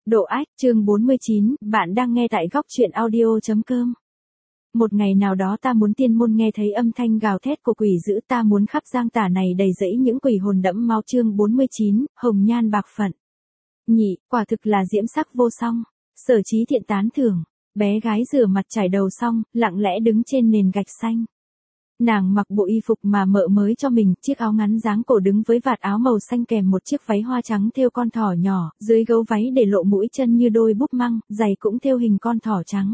Độ ách, chương 49, bạn đang nghe tại góc truyện audio.com. Một ngày nào đó ta muốn tiên môn nghe thấy âm thanh gào thét của quỷ dữ, ta muốn khắp giang tả này đầy rẫy những quỷ hồn đẫm máu. Chương 49, hồng nhan bạc phận. Nhị, quả thực là diễm sắc vô song. Sở Chí Thiện tán thưởng. Bé gái rửa mặt trải đầu xong, lặng lẽ đứng trên nền gạch xanh. Nàng mặc bộ y phục mà mợ mới cho mình, chiếc áo ngắn dáng cổ đứng với vạt áo màu xanh kèm một chiếc váy hoa trắng thêu con thỏ nhỏ, dưới gấu váy để lộ mũi chân như đôi búp măng, giày cũng thêu hình con thỏ trắng.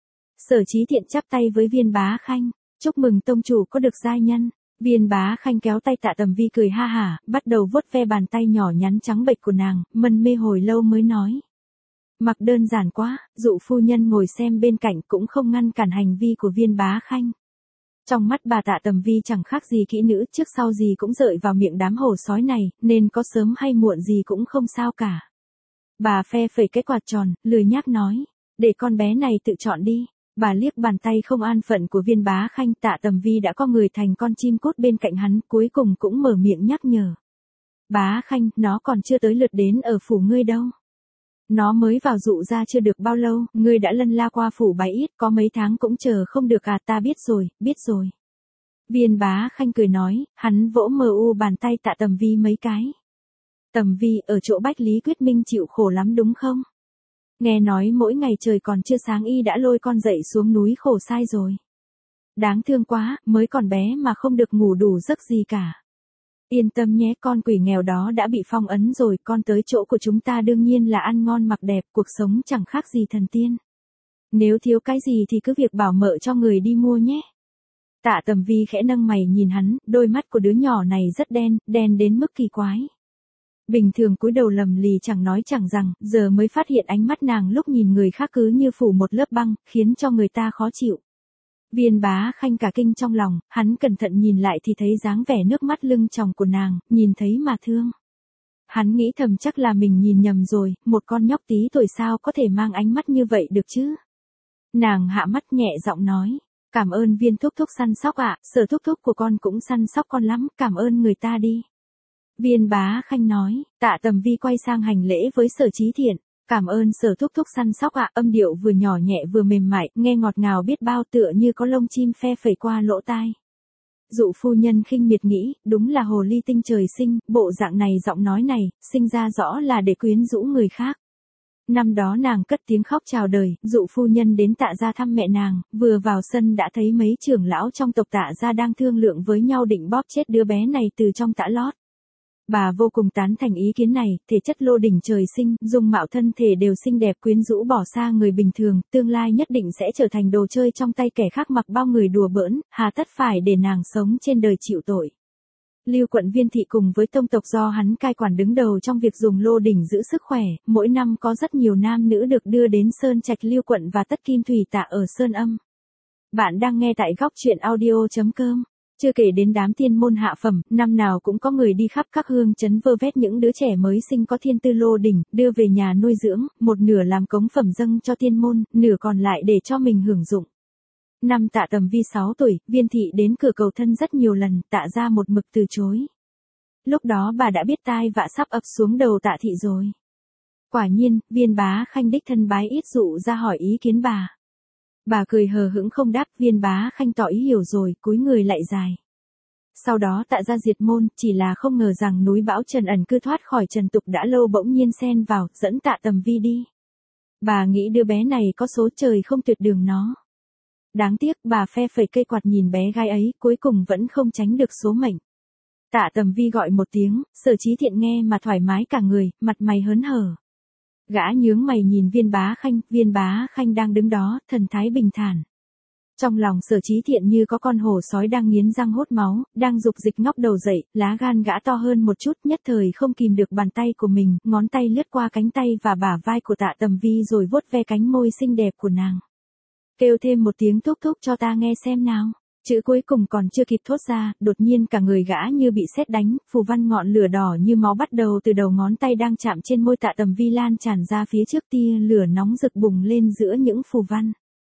Sở Chí Thiện chắp tay với Viên Bá Khanh, chúc mừng tông chủ có được giai nhân. Viên Bá Khanh kéo tay Tạ Tầm Vi cười ha hả, bắt đầu vuốt ve bàn tay nhỏ nhắn trắng bệch của nàng, mân mê hồi lâu mới nói. Mặc đơn giản quá, dụ phu nhân ngồi xem bên cạnh cũng không ngăn cản hành vi của Viên Bá Khanh. Trong mắt bà Tạ Tầm Vi chẳng khác gì kỹ nữ, trước sau gì cũng rợi vào miệng đám hổ sói này, nên có sớm hay muộn gì cũng không sao cả. Bà phe phẩy cái quạt tròn, lười nhác nói, để con bé này tự chọn đi. Bà liếc bàn tay không an phận của Viên Bá Khanh. Tạ Tầm Vi đã có người thành con chim cút bên cạnh hắn, cuối cùng cũng mở miệng nhắc nhở. Bá Khanh, nó còn chưa tới lượt đến ở phủ ngươi đâu. Nó mới vào dụ ra chưa được bao lâu, ngươi đã lân la qua phủ bái ít, có mấy tháng cũng chờ không được à. Ta biết rồi. Viên Bá Khanh cười nói, hắn vỗ mờ u bàn tay Tạ Tầm Vi mấy cái. Tầm Vi, ở chỗ Bách Lý Quyết Minh chịu khổ lắm đúng không? Nghe nói mỗi ngày trời còn chưa sáng y đã lôi con dậy xuống núi khổ sai rồi. Đáng thương quá, mới còn bé mà không được ngủ đủ giấc gì cả. Yên tâm nhé, con quỷ nghèo đó đã bị phong ấn rồi, con tới chỗ của chúng ta đương nhiên là ăn ngon mặc đẹp, cuộc sống chẳng khác gì thần tiên. Nếu thiếu cái gì thì cứ việc bảo mợ cho người đi mua nhé. Tạ Tầm Vi khẽ nâng mày nhìn hắn, đôi mắt của đứa nhỏ này rất đen đến mức kỳ quái. Bình thường cúi đầu lầm lì chẳng nói chẳng rằng, giờ mới phát hiện ánh mắt nàng lúc nhìn người khác cứ như phủ một lớp băng, khiến cho người ta khó chịu. Viên Bá Khanh cả kinh trong lòng, hắn cẩn thận nhìn lại thì thấy dáng vẻ nước mắt lưng tròng của nàng, nhìn thấy mà thương. Hắn nghĩ thầm chắc là mình nhìn nhầm rồi, một con nhóc tí tuổi sao có thể mang ánh mắt như vậy được chứ. Nàng hạ mắt nhẹ giọng nói, cảm ơn Viên thúc thúc săn sóc ạ, Sở thúc thúc của con cũng săn sóc con lắm, cảm ơn người ta đi. Viên Bá Khanh nói, Tạ Tầm Vi quay sang hành lễ với Sở Chí Thiện. Cảm ơn Sở thúc thúc săn sóc ạ, âm điệu vừa nhỏ nhẹ vừa mềm mại, nghe ngọt ngào biết bao, tựa như có lông chim phe phẩy qua lỗ tai. Dụ phu nhân khinh miệt nghĩ, đúng là hồ ly tinh trời sinh, bộ dạng này giọng nói này, sinh ra rõ là để quyến rũ người khác. Năm đó nàng cất tiếng khóc chào đời, dụ phu nhân đến Tạ gia thăm mẹ nàng, vừa vào sân đã thấy mấy trưởng lão trong tộc Tạ gia đang thương lượng với nhau định bóp chết đứa bé này từ trong tã lót. Bà vô cùng tán thành ý kiến này, thể chất lô đỉnh trời sinh, dung mạo thân thể đều xinh đẹp quyến rũ bỏ xa người bình thường, tương lai nhất định sẽ trở thành đồ chơi trong tay kẻ khác, mặc bao người đùa bỡn, hà tất phải để nàng sống trên đời chịu tội. Lưu quận Viên thị cùng với tông tộc do hắn cai quản đứng đầu trong việc dùng lô đỉnh giữ sức khỏe, mỗi năm có rất nhiều nam nữ được đưa đến Sơn Trạch Lưu quận và Tất Kim Thủy Tạ ở Sơn Âm. Bạn đang nghe tại góc truyện audio.com. Chưa kể đến đám tiên môn hạ phẩm, năm nào cũng có người đi khắp các hương trấn vơ vét những đứa trẻ mới sinh có thiên tư lô đỉnh, đưa về nhà nuôi dưỡng, một nửa làm cống phẩm dâng cho tiên môn, nửa còn lại để cho mình hưởng dụng. Năm Tạ Tầm Vi 6 tuổi, Viên thị đến cửa cầu thân rất nhiều lần, Tạ gia một mực từ chối. Lúc đó bà đã biết tai vạ sắp ập xuống đầu Tạ thị rồi. Quả nhiên, Viên Bá Khanh đích thân bái ít dụ ra hỏi ý kiến bà. Bà cười hờ hững không đáp, Viên Bá Khanh tỏ ý hiểu rồi, cúi người lại dài. Sau đó Tạ gia diệt môn, chỉ là không ngờ rằng núi bão Trần ẩn cư thoát khỏi trần tục đã lâu bỗng nhiên xen vào, dẫn Tạ Tầm Vi đi. Bà nghĩ đứa bé này có số trời không tuyệt đường nó. Đáng tiếc, bà phe phẩy cây quạt nhìn bé gái ấy, cuối cùng vẫn không tránh được số mệnh. Tạ Tầm Vi gọi một tiếng, Sở Chí Thiện nghe mà thoải mái cả người, mặt mày hớn hở. Gã nhướng mày nhìn Viên Bá Khanh đang đứng đó, thần thái bình thản. Trong lòng Sở Chí Thiện như có con hổ sói đang nghiến răng hốt máu, đang dục dịch ngóc đầu dậy, lá gan gã to hơn một chút, nhất thời không kìm được bàn tay của mình, ngón tay lướt qua cánh tay và bả vai của Tạ Tầm Vi rồi vuốt ve cánh môi xinh đẹp của nàng. Kêu thêm một tiếng thúc thúc cho ta nghe xem nào. Chữ cuối cùng còn chưa kịp thốt ra, đột nhiên cả người gã như bị sét đánh, phù văn ngọn lửa đỏ như máu bắt đầu từ đầu ngón tay đang chạm trên môi Tạ Tầm Vi lan tràn ra phía trước, tia lửa nóng rực bùng lên giữa những phù văn.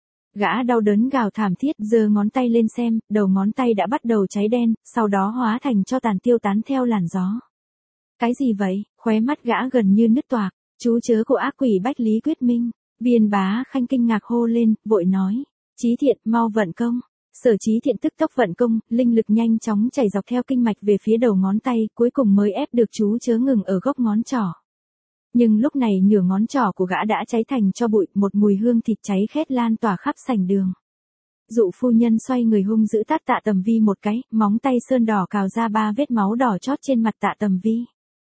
Gã đau đớn gào thảm thiết, giơ ngón tay lên xem, đầu ngón tay đã bắt đầu cháy đen, sau đó hóa thành tro tàn tiêu tán theo làn gió. Cái gì vậy? Khóe mắt gã gần như nứt toạc. Chú chớ của ác quỷ Bách Lý Quyết Minh. Viên Bá Khanh kinh ngạc hô lên, vội nói. Chí Thiện, mau vận công. Sở Chí Thiện tức tốc vận công, linh lực nhanh chóng chảy dọc theo kinh mạch về phía đầu ngón tay, cuối cùng mới ép được chú chớ ngừng ở gốc ngón trỏ. Nhưng lúc này nửa ngón trỏ của gã đã cháy thành tro bụi, một mùi hương thịt cháy khét lan tỏa khắp sảnh đường. Dụ phu nhân xoay người hung dữ tát Tạ Tầm Vi một cái, móng tay sơn đỏ cào ra 3 vết máu đỏ chót trên mặt Tạ Tầm Vi.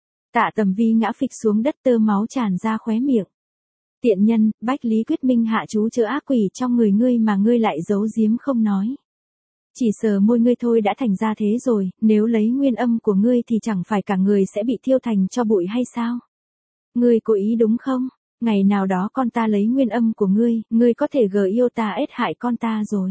Tạ Tầm Vi ngã phịch xuống đất, tơ máu tràn ra khóe miệng. Tiện nhân, Bách Lý Quyết Minh hạ chú chớ ác quỷ trong người ngươi mà ngươi lại giấu giếm không nói. Chỉ sờ môi ngươi thôi đã thành ra thế rồi, nếu lấy nguyên âm của ngươi thì chẳng phải cả người sẽ bị thiêu thành tro bụi hay sao? Ngươi cố ý đúng không? Ngày nào đó con ta lấy nguyên âm của ngươi có thể gờ yêu ta ết hại con ta rồi.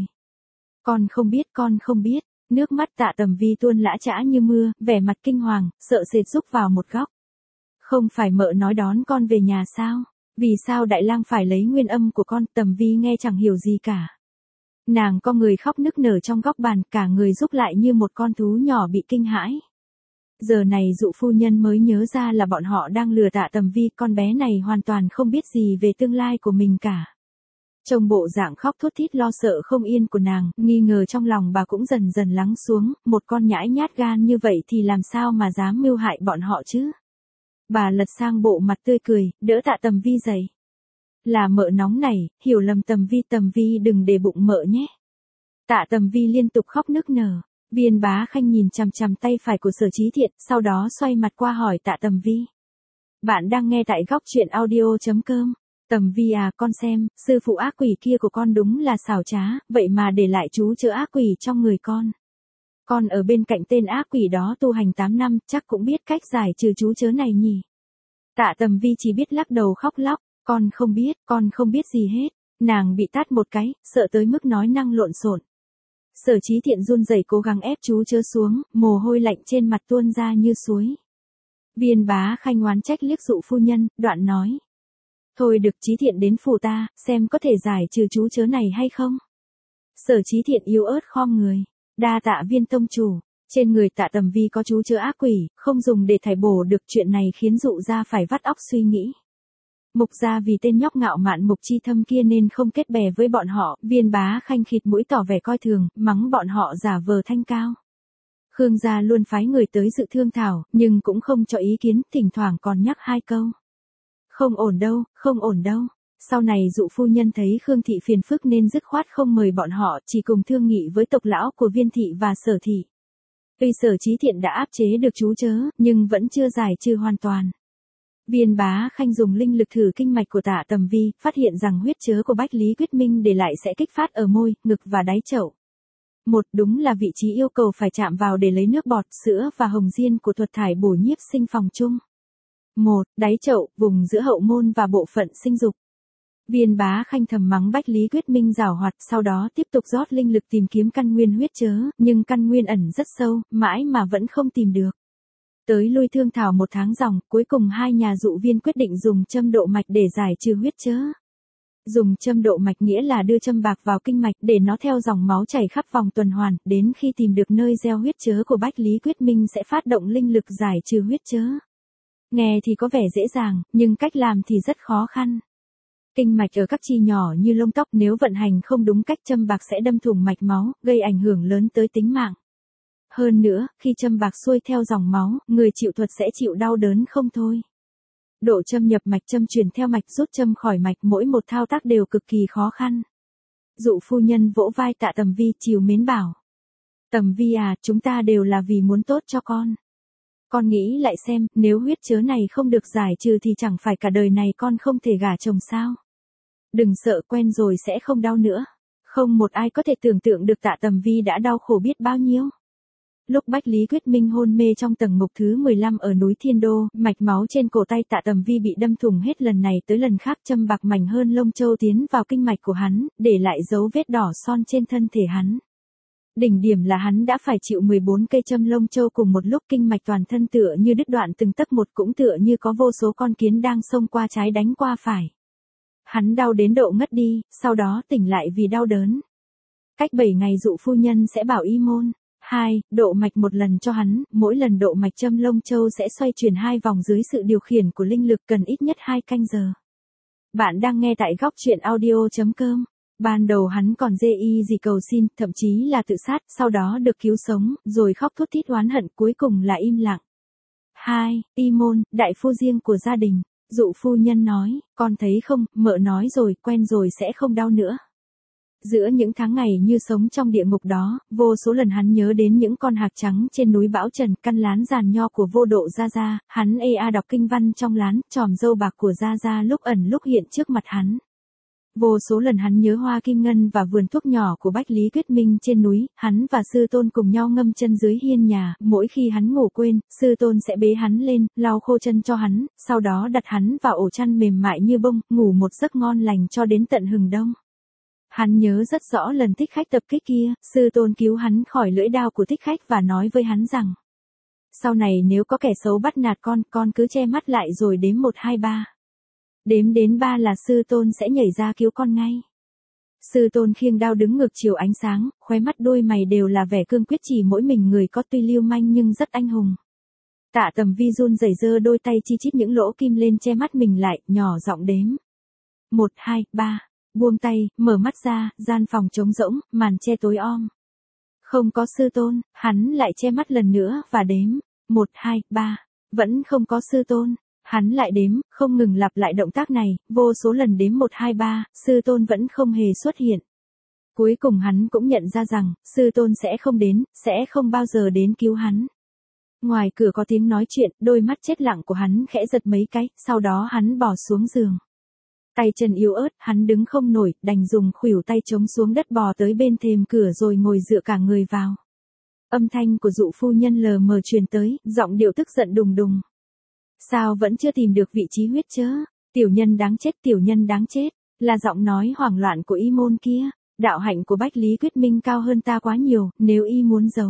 Con không biết, nước mắt Tạ Tầm Vi tuôn lã chã như mưa, vẻ mặt kinh hoàng, sợ sệt rúc vào một góc. Không phải mợ nói đón con về nhà sao? Vì sao đại lang phải lấy nguyên âm của con? Tầm Vi nghe chẳng hiểu gì cả. Nàng có người khóc nức nở trong góc bàn, cả người rúc lại như một con thú nhỏ bị kinh hãi. Giờ này dụ phu nhân mới nhớ ra là bọn họ đang lừa Tạ Tầm Vi, con bé này hoàn toàn không biết gì về tương lai của mình cả. Trông bộ dạng khóc thút thít lo sợ không yên của nàng, nghi ngờ trong lòng bà cũng dần dần lắng xuống, một con nhãi nhát gan như vậy thì làm sao mà dám mưu hại bọn họ chứ? Bà lật sang bộ mặt tươi cười, đỡ Tạ Tầm Vi dậy. Là mợ nóng này, hiểu lầm Tầm Vi đừng để bụng mợ nhé. Tạ Tầm Vi liên tục khóc nức nở. Viên Bá Khanh nhìn chằm chằm tay phải của Sở Chí Thiện, sau đó xoay mặt qua hỏi Tạ Tầm Vi. Bạn đang nghe tại góc truyện audio.com. Tầm Vi à, con xem, sư phụ ác quỷ kia của con đúng là xảo trá, vậy mà để lại chú chớ ác quỷ trong người con. Con ở bên cạnh tên ác quỷ đó tu hành 8 năm, chắc cũng biết cách giải trừ chú chớ này nhỉ. Tạ Tầm Vi chỉ biết lắc đầu khóc lóc, con không biết gì hết. Nàng bị tát một cái, sợ tới mức nói năng lộn xộn. Sở Chí Thiện run rẩy cố gắng ép chú chớ xuống, mồ hôi lạnh trên mặt tuôn ra như suối. Viên Bá Khanh oán trách liếc dụ phu nhân, đoạn nói. Thôi được, Chí Thiện đến phủ ta, xem có thể giải trừ chú chớ này hay không. Sở Chí Thiện yếu ớt khom người. Đa tạ Viên tông chủ. Trên người Tạ Tầm Vi có chú chớ ác quỷ, không dùng để thải bổ được, chuyện này khiến dụ gia phải vắt óc suy nghĩ. Mục gia vì tên nhóc ngạo mạn Mục Chi Thâm kia nên không kết bè với bọn họ, Viên Bá Khanh khịt mũi tỏ vẻ coi thường, mắng bọn họ giả vờ thanh cao. Khương gia luôn phái người tới dự thương thảo, nhưng cũng không cho ý kiến, thỉnh thoảng còn nhắc 2 câu. Không ổn đâu. Sau này dụ phu nhân thấy Khương thị phiền phức nên dứt khoát không mời bọn họ, chỉ cùng thương nghị với tộc lão của Viên thị và Sở thị. Tuy Sở Chí Thiện đã áp chế được chú chớ, nhưng vẫn chưa giải trừ hoàn toàn. Viên Bá Khanh dùng linh lực thử kinh mạch của Tạ Tầm Vi, phát hiện rằng huyết chớ của Bách Lý Quyết Minh để lại sẽ kích phát ở môi, ngực và đáy chậu. Đúng là vị trí yêu cầu phải chạm vào để lấy nước bọt, sữa và hồng diên của thuật thải bổ nhiếp sinh phòng chung. Đáy chậu, vùng giữa hậu môn và bộ phận sinh dục. Viên Bá Khanh thầm mắng Bách Lý Quyết Minh giảo hoạt, sau đó tiếp tục rót linh lực tìm kiếm căn nguyên huyết chớ, nhưng căn nguyên ẩn rất sâu, mãi mà vẫn không tìm được. Tới lui thương thảo 1 tháng ròng, cuối cùng 2 nhà dụ viên quyết định dùng châm độ mạch để giải trừ huyết chớ. Dùng châm độ mạch nghĩa là đưa châm bạc vào kinh mạch để nó theo dòng máu chảy khắp vòng tuần hoàn, đến khi tìm được nơi gieo huyết chớ của Bách Lý Quyết Minh sẽ phát động linh lực giải trừ huyết chớ. Nghe thì có vẻ dễ dàng, nhưng cách làm thì rất khó khăn. Kinh mạch ở các chi nhỏ như lông tóc, nếu vận hành không đúng cách châm bạc sẽ đâm thủng mạch máu, gây ảnh hưởng lớn tới tính mạng. Hơn nữa, khi châm bạc xuôi theo dòng máu, người chịu thuật sẽ chịu đau đớn không thôi. Độ châm nhập mạch, châm truyền theo mạch, rút châm khỏi mạch, mỗi một thao tác đều cực kỳ khó khăn. Dụ phu nhân vỗ vai Tạ Tầm Vi, trìu mến bảo. Tầm Vi à, chúng ta đều là vì muốn tốt cho con. Con nghĩ lại xem, nếu huyết chớ này không được giải trừ thì chẳng phải cả đời này con không thể gả chồng sao. Đừng sợ, quen rồi sẽ không đau nữa. Không một ai có thể tưởng tượng được Tạ Tầm Vi đã đau khổ biết bao nhiêu. Lúc Bách Lý Quyết Minh hôn mê trong tầng ngục thứ 15 ở núi Thiên Đô, mạch máu trên cổ tay Tạ Tầm Vi bị đâm thủng hết lần này tới lần khác, châm bạc mảnh hơn lông châu tiến vào kinh mạch của hắn, để lại dấu vết đỏ son trên thân thể hắn. Đỉnh điểm là hắn đã phải chịu 14 cây châm lông châu cùng một lúc, kinh mạch toàn thân tựa như đứt đoạn từng tấc một, cũng tựa như có vô số con kiến đang xông qua trái đánh qua phải. Hắn đau đến độ ngất đi, sau đó tỉnh lại vì đau đớn. Cách 7 ngày dụ phu nhân sẽ bảo y môn. 2. Độ mạch một lần cho hắn, mỗi lần độ mạch châm lông châu sẽ xoay chuyển 2 vòng dưới sự điều khiển của linh lực cần ít nhất 2 canh giờ. Bạn đang nghe tại góc truyện audio.com. Ban đầu hắn còn dê y gì cầu xin, thậm chí là tự sát, sau đó được cứu sống, rồi khóc thút thít oán hận, cuối cùng là im lặng. 2. Y môn, đại phu riêng của gia đình. Dụ phu nhân nói, con thấy không, mợ nói rồi, quen rồi sẽ không đau nữa. Giữa những tháng ngày như sống trong địa ngục đó, vô số lần hắn nhớ đến những con hạc trắng trên núi Bão Trần, căn lán giàn nho của vô độ Gia Gia, hắn đọc kinh văn trong lán, tròm dâu bạc của Gia Gia lúc ẩn lúc hiện trước mặt hắn. Vô số lần hắn nhớ hoa kim ngân và vườn thuốc nhỏ của Bách Lý Quyết Minh trên núi, hắn và sư tôn cùng nhau ngâm chân dưới hiên nhà, mỗi khi hắn ngủ quên, sư tôn sẽ bế hắn lên, lau khô chân cho hắn, sau đó đặt hắn vào ổ chăn mềm mại như bông, ngủ một giấc ngon lành cho đến tận hừng đông. Hắn nhớ rất rõ lần Thích Khách tập kích kia, sư tôn cứu hắn khỏi lưỡi đao của Thích Khách và nói với hắn rằng, sau này nếu có kẻ xấu bắt nạt con cứ che mắt lại rồi đếm 1 2 3. Đếm đến 3 là sư tôn sẽ nhảy ra cứu con ngay. Sư tôn khiêng đao đứng ngược chiều ánh sáng, khóe mắt đôi mày đều là vẻ cương quyết, chỉ mỗi mình người có tuy lưu manh nhưng rất anh hùng. Tạ Tầm Vi run rẩy giơ đôi tay chi chít những lỗ kim lên che mắt mình lại, nhỏ giọng đếm. 1 2 3, buông tay, mở mắt ra, gian phòng trống rỗng, màn che tối om. Không có sư tôn, hắn lại che mắt lần nữa và đếm. 1 2 3, vẫn không có sư tôn. Hắn lại đếm, không ngừng lặp lại động tác này, vô số lần đếm 1 2 3, sư tôn vẫn không hề xuất hiện. Cuối cùng hắn cũng nhận ra rằng, sư tôn sẽ không đến, sẽ không bao giờ đến cứu hắn. Ngoài cửa có tiếng nói chuyện, đôi mắt chết lặng của hắn khẽ giật mấy cái, sau đó hắn bỏ xuống giường. Tay chân yếu ớt, hắn đứng không nổi, đành dùng khuỷu tay chống xuống đất bò tới bên thềm cửa rồi ngồi dựa cả người vào. Âm thanh của dụ phu nhân lờ mờ truyền tới, giọng điệu tức giận đùng đùng. Sao vẫn chưa tìm được vị trí huyết chớ? Tiểu nhân đáng chết, tiểu nhân đáng chết, là giọng nói hoảng loạn của y môn kia. Đạo hạnh của Bách Lý Quyết Minh cao hơn ta quá nhiều, nếu y muốn giấu.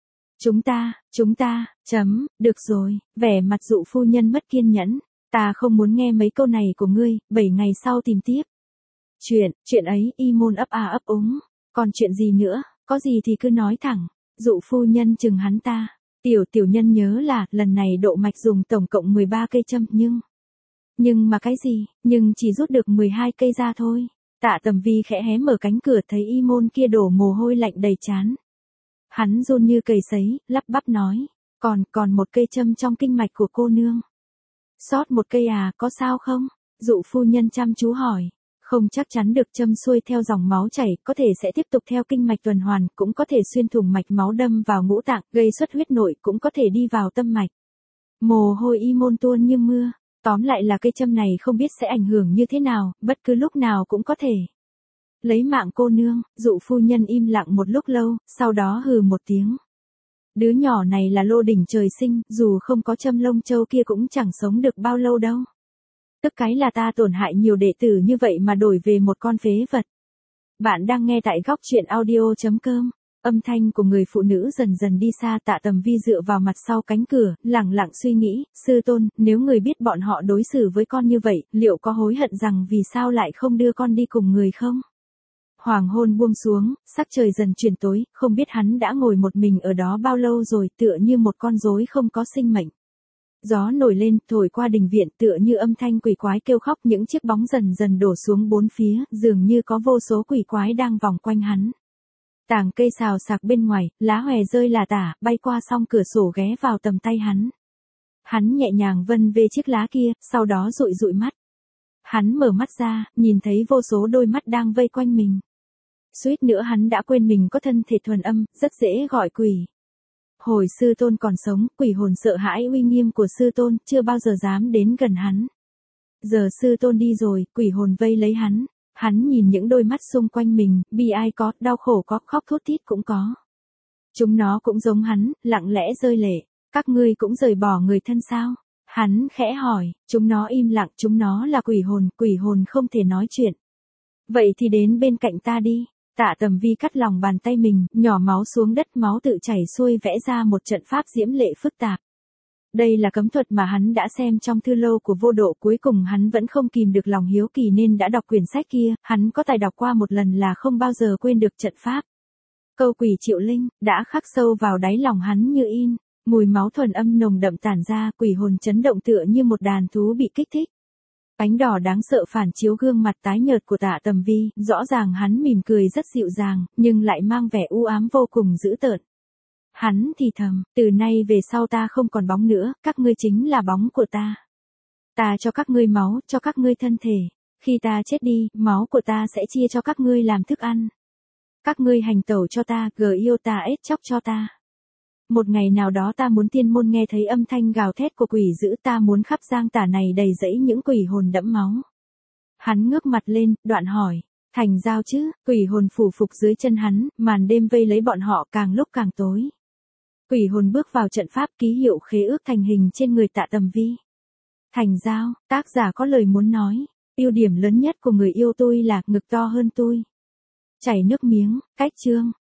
Chúng ta, được rồi, vẻ mặt dụ phu nhân mất kiên nhẫn. Ta không muốn nghe mấy câu này của ngươi, 7 ngày sau tìm tiếp. Chuyện ấy, y môn ấp ấp úng. Còn chuyện gì nữa, có gì thì cứ nói thẳng. Dụ phu nhân chừng hắn ta. Tiểu nhân nhớ là, lần này độ mạch dùng tổng cộng 13 cây châm nhưng mà cái gì, nhưng chỉ rút được 12 cây ra thôi. Tạ Tầm Vi khẽ hé mở cánh cửa thấy y môn kia đổ mồ hôi lạnh đầy trán. Hắn run như cầy sấy, lắp bắp nói, còn một cây châm trong kinh mạch của cô nương. Sót một cây à, có sao không? Dụ phu nhân chăm chú hỏi. Không chắc chắn được, châm xuôi theo dòng máu chảy, có thể sẽ tiếp tục theo kinh mạch tuần hoàn, cũng có thể xuyên thủng mạch máu đâm vào ngũ tạng, gây xuất huyết nội, cũng có thể đi vào tâm mạch. Mồ hôi y môn tuôn như mưa. Tóm lại là cây châm này không biết sẽ ảnh hưởng như thế nào, bất cứ lúc nào cũng có thể lấy mạng cô nương. Dụ phu nhân im lặng một lúc lâu, sau đó hừ một tiếng. Đứa nhỏ này là lô đỉnh trời sinh, dù không có châm lông châu kia cũng chẳng sống được bao lâu đâu. Tức cái là ta tổn hại nhiều đệ tử như vậy mà đổi về một con phế vật. Bạn đang nghe tại góc truyện audio.com. Âm thanh của người phụ nữ dần dần đi xa. Tạ Tầm Vi dựa vào mặt sau cánh cửa, lẳng lặng suy nghĩ, sư tôn, nếu người biết bọn họ đối xử với con như vậy, liệu có hối hận rằng vì sao lại không đưa con đi cùng người không? Hoàng hôn buông xuống, sắc trời dần chuyển tối, không biết hắn đã ngồi một mình ở đó bao lâu rồi, tựa như một con rối không có sinh mệnh. Gió nổi lên, thổi qua đình viện, tựa như âm thanh quỷ quái kêu khóc, những chiếc bóng dần dần đổ xuống bốn phía, dường như có vô số quỷ quái đang vòng quanh hắn. Tàng cây xào xạc bên ngoài, lá hòe rơi lả tả, bay qua song cửa sổ ghé vào tầm tay hắn. Hắn nhẹ nhàng vân về chiếc lá kia, sau đó dụi dụi mắt. Hắn mở mắt ra, nhìn thấy vô số đôi mắt đang vây quanh mình. Suýt nữa hắn đã quên mình có thân thể thuần âm, rất dễ gọi quỷ. Hồi sư tôn còn sống, quỷ hồn sợ hãi uy nghiêm của sư tôn, chưa bao giờ dám đến gần hắn. Giờ sư tôn đi rồi, quỷ hồn vây lấy hắn. Hắn nhìn những đôi mắt xung quanh mình, bi ai có, đau khổ có, khóc thút thít cũng có. Chúng nó cũng giống hắn, lặng lẽ rơi lệ. Các ngươi cũng rời bỏ người thân sao? Hắn khẽ hỏi, chúng nó im lặng, chúng nó là quỷ hồn không thể nói chuyện. Vậy thì đến bên cạnh ta đi. Tạ Tầm Vi cắt lòng bàn tay mình, nhỏ máu xuống đất, máu tự chảy xuôi vẽ ra một trận pháp diễm lệ phức tạp. Đây là cấm thuật mà hắn đã xem trong thư lâu của vô độ, cuối cùng hắn vẫn không kìm được lòng hiếu kỳ nên đã đọc quyển sách kia, hắn có tài đọc qua một lần là không bao giờ quên được trận pháp. Câu quỷ Triệu Linh, đã khắc sâu vào đáy lòng hắn như in, mùi máu thuần âm nồng đậm tản ra, quỷ hồn chấn động tựa như một đàn thú bị kích thích. Ánh đỏ đáng sợ phản chiếu gương mặt tái nhợt của Tạ Tầm Vi, rõ ràng hắn mỉm cười rất dịu dàng, nhưng lại mang vẻ u ám vô cùng dữ tợn. Hắn thì thầm, từ nay về sau ta không còn bóng nữa, các ngươi chính là bóng của ta. Ta cho các ngươi máu, cho các ngươi thân thể. Khi ta chết đi, máu của ta sẽ chia cho các ngươi làm thức ăn. Các ngươi hành tẩu cho ta, yêu ta ết chóc cho ta. Một ngày nào đó ta muốn tiên môn nghe thấy âm thanh gào thét của quỷ dữ, ta muốn khắp giang tả này đầy rẫy những quỷ hồn đẫm máu. Hắn ngước mặt lên, đoạn hỏi, thành giao chứ, quỷ hồn phủ phục dưới chân hắn, màn đêm vây lấy bọn họ càng lúc càng tối. Quỷ hồn bước vào trận pháp, ký hiệu khế ước thành hình trên người Tạ Tầm Vi. Thành giao, tác giả có lời muốn nói, ưu điểm lớn nhất của người yêu tôi là ngực to hơn tôi. Chảy nước miếng, cách chương.